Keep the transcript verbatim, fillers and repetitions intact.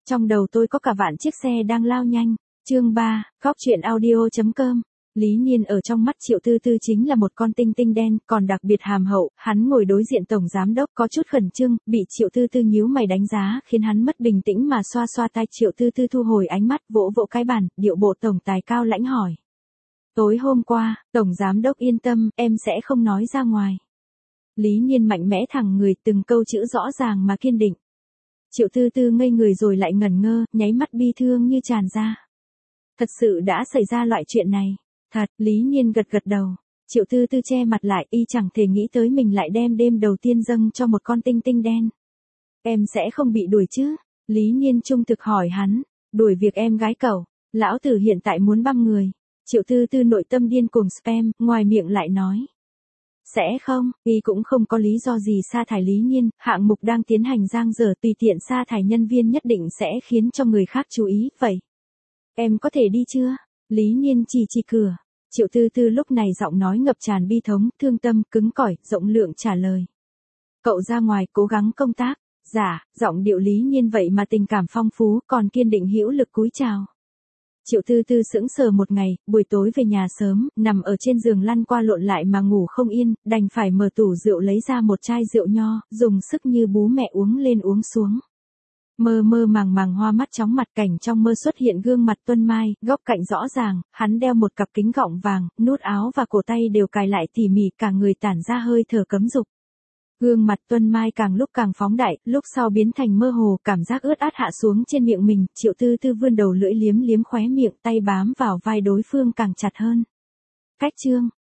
Trong đầu tôi có cả vạn chiếc xe đang lao nhanh. Chương ba, Góc truyện audio chấm com. Lý Niên ở trong mắt Triệu Tư Tư chính là một con tinh tinh đen, còn đặc biệt hàm hậu, hắn ngồi đối diện tổng giám đốc có chút khẩn trương, bị Triệu Tư Tư nhíu mày đánh giá, khiến hắn mất bình tĩnh mà xoa xoa tai. Triệu Tư Tư thu hồi ánh mắt, vỗ vỗ cái bàn, điệu bộ tổng tài cao lãnh hỏi. Tối hôm qua, tổng giám đốc yên tâm, em sẽ không nói ra ngoài. Lý Niên mạnh mẽ thẳng người, từng câu chữ rõ ràng mà kiên định. Triệu Tư Tư ngây người rồi lại ngẩn ngơ, nháy mắt bi thương như tràn ra. Thật sự đã xảy ra loại chuyện này. Thật, Lý Niên gật gật đầu. Triệu Tư Tư che mặt lại, y chẳng thể nghĩ tới mình lại đem đêm đầu tiên dâng cho một con tinh tinh đen. Em sẽ không bị đuổi chứ? Lý Niên trung thực hỏi hắn. Đuổi việc em gái cậu, lão tử hiện tại muốn băm người. Triệu Tư Tư nội tâm điên cuồng spam, ngoài miệng lại nói. Sẽ không, y cũng không có lý do gì sa thải Lý Niên, hạng mục đang tiến hành dang dở, tùy tiện sa thải nhân viên nhất định sẽ khiến cho người khác chú ý, vậy. Em có thể đi chưa? Lý Niên chỉ chỉ cửa. Triệu Tư Tư lúc này giọng nói ngập tràn bi thống, thương tâm, cứng cỏi, rộng lượng trả lời. Cậu ra ngoài cố gắng công tác. Dạ, giọng điệu Lý Niên vậy mà tình cảm phong phú, còn kiên định hữu lực cúi chào. Triệu Tư Tư sững sờ một ngày, buổi tối về nhà sớm, nằm ở trên giường lăn qua lộn lại mà ngủ không yên, đành phải mở tủ rượu lấy ra một chai rượu nho, dùng sức như bú mẹ uống lên uống xuống. Mơ mơ màng màng hoa mắt chóng mặt, cảnh trong mơ xuất hiện gương mặt Tuân Mai, góc cạnh rõ ràng, hắn đeo một cặp kính gọng vàng, nút áo và cổ tay đều cài lại tỉ mỉ, cả người tản ra hơi thở cấm dục. Gương mặt Tuân Mai càng lúc càng phóng đại, lúc sau biến thành mơ hồ, cảm giác ướt át hạ xuống trên miệng mình, Triệu Tư Tư vươn đầu lưỡi liếm liếm khóe miệng, tay bám vào vai đối phương càng chặt hơn. Cách chương